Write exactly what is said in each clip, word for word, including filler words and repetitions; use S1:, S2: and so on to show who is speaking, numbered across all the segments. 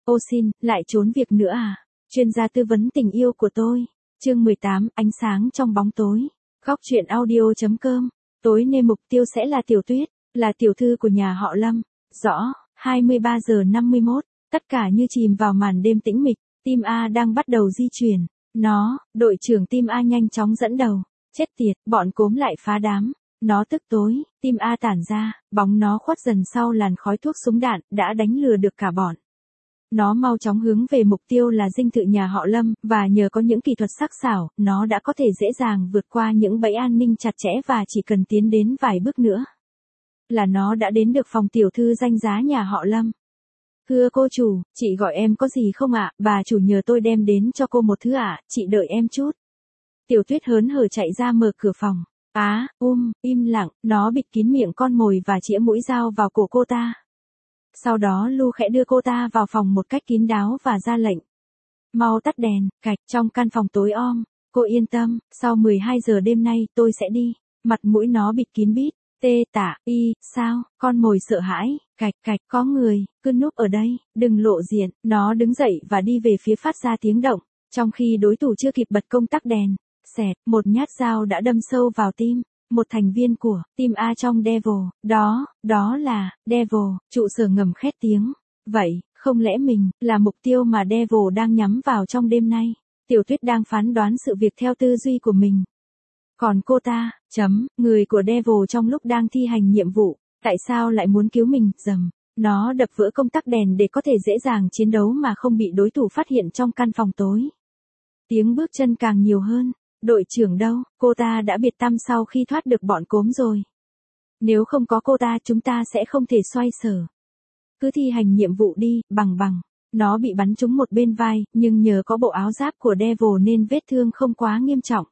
S1: Ô xin, lại trốn việc nữa à? Chuyên gia tư vấn tình yêu của tôi. Chương mười tám, ánh sáng trong bóng tối. Góc truyện audio.com. Tối nay mục tiêu sẽ là Tiểu Tuyết, là tiểu thư của nhà họ Lâm. Rõ, hai mươi ba giờ năm mươi mốt, tất cả như chìm vào màn đêm tĩnh mịch, team A đang bắt đầu di chuyển. Nó, đội trưởng team A nhanh chóng dẫn đầu. Chết tiệt, bọn cốm lại phá đám. Nó tức tối, team A tản ra, bóng nó khuất dần sau làn khói thuốc súng đạn, đã đánh lừa được cả bọn. Nó mau chóng hướng về mục tiêu là dinh thự nhà họ Lâm, và nhờ có những kỹ thuật sắc sảo, nó đã có thể dễ dàng vượt qua những bẫy an ninh chặt chẽ và chỉ cần tiến đến vài bước nữa là nó đã đến được phòng tiểu thư danh giá nhà họ Lâm. Thưa cô chủ, chị gọi em có gì không ạ? Bà chủ nhờ tôi đem đến cho cô một thứ ạ, chị đợi em chút. Tiểu Tuyết hớn hở chạy ra mở cửa phòng. Á, à, um, im lặng, nó bịt kín miệng con mồi và chĩa mũi dao vào cổ cô ta. Sau đó Lu khẽ đưa cô ta vào phòng một cách kín đáo và ra lệnh. Mau tắt đèn, cạch, trong căn phòng tối om. Cô yên tâm, sau mười hai giờ đêm nay tôi sẽ đi. Mặt mũi nó bịt kín bít. Tê tả, y, sao, con mồi sợ hãi, cạch cạch, có người, cứ núp ở đây, đừng lộ diện. Nó đứng dậy và đi về phía phát ra tiếng động, trong khi đối thủ chưa kịp bật công tắc đèn. Xẹt, một nhát dao đã đâm sâu vào tim. Một thành viên của team A trong Devil, đó, đó là Devil, trụ sở ngầm khét tiếng. Vậy, không lẽ mình là mục tiêu mà Devil đang nhắm vào trong đêm nay? Tiểu Tuyết đang phán đoán sự việc theo tư duy của mình. Còn cô ta, chấm, người của Devil trong lúc đang thi hành nhiệm vụ, tại sao lại muốn cứu mình? Dầm, nó đập vỡ công tắc đèn để có thể dễ dàng chiến đấu mà không bị đối thủ phát hiện trong căn phòng tối. Tiếng bước chân càng nhiều hơn. Đội trưởng đâu, cô ta đã biệt tăm sau khi thoát được bọn cốm rồi. Nếu không có cô ta chúng ta sẽ không thể xoay sở. Cứ thi hành nhiệm vụ đi, bằng bằng. Nó bị bắn trúng một bên vai, nhưng nhờ có bộ áo giáp của Devil nên vết thương không quá nghiêm trọng.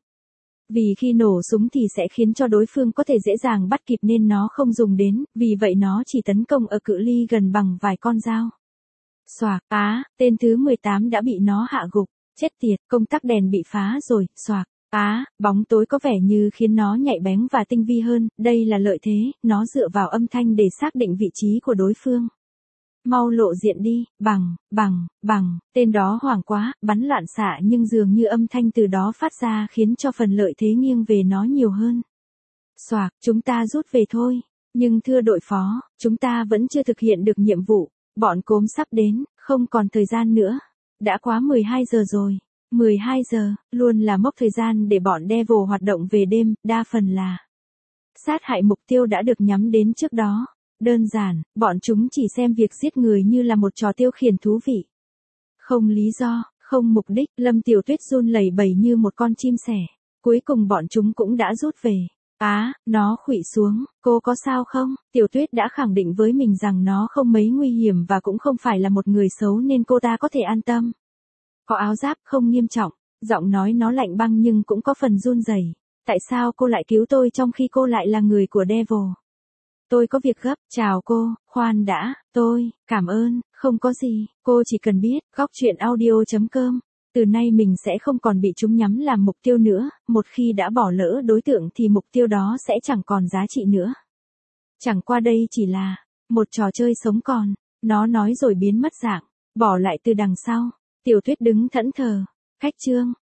S1: Vì khi nổ súng thì sẽ khiến cho đối phương có thể dễ dàng bắt kịp nên nó không dùng đến, vì vậy nó chỉ tấn công ở cự ly gần bằng vài con dao. Xoạc, á, tên thứ mười tám đã bị nó hạ gục. Chết tiệt, công tắc đèn bị phá rồi, xoạc. Á, à, bóng tối có vẻ như khiến nó nhạy bén và tinh vi hơn, đây là lợi thế, nó dựa vào âm thanh để xác định vị trí của đối phương. Mau lộ diện đi, bằng, bằng, bằng, tên đó hoảng quá, bắn loạn xạ nhưng dường như âm thanh từ đó phát ra khiến cho phần lợi thế nghiêng về nó nhiều hơn. Xoạc, chúng ta rút về thôi, nhưng thưa đội phó, chúng ta vẫn chưa thực hiện được nhiệm vụ, bọn cốm sắp đến, không còn thời gian nữa. Đã quá mười hai giờ rồi. mười hai giờ, luôn là mốc thời gian để bọn Devil hoạt động về đêm, đa phần là sát hại mục tiêu đã được nhắm đến trước đó. Đơn giản, bọn chúng chỉ xem việc giết người như là một trò tiêu khiển thú vị. Không lý do, không mục đích, Lâm Tiểu Tuyết run lẩy bẩy như một con chim sẻ. Cuối cùng bọn chúng cũng đã rút về. Á, à, nó khuỵu xuống, cô có sao không? Tiểu Tuyết đã khẳng định với mình rằng nó không mấy nguy hiểm và cũng không phải là một người xấu nên cô ta có thể an tâm. Có áo giáp không nghiêm trọng, giọng nói nó lạnh băng nhưng cũng có phần run rẩy. Tại sao cô lại cứu tôi trong khi cô lại là người của Devil? Tôi có việc gấp, chào cô, khoan đã, tôi, cảm ơn, không có gì, cô chỉ cần biết, góc truyện audio.com. Từ nay mình sẽ không còn bị chúng nhắm làm mục tiêu nữa, một khi đã bỏ lỡ đối tượng thì mục tiêu đó sẽ chẳng còn giá trị nữa. Chẳng qua đây chỉ là một trò chơi sống còn, nó nói rồi biến mất dạng, bỏ lại từ đằng sau. Tiểu Tuyết đứng thẫn thờ. Khách trương,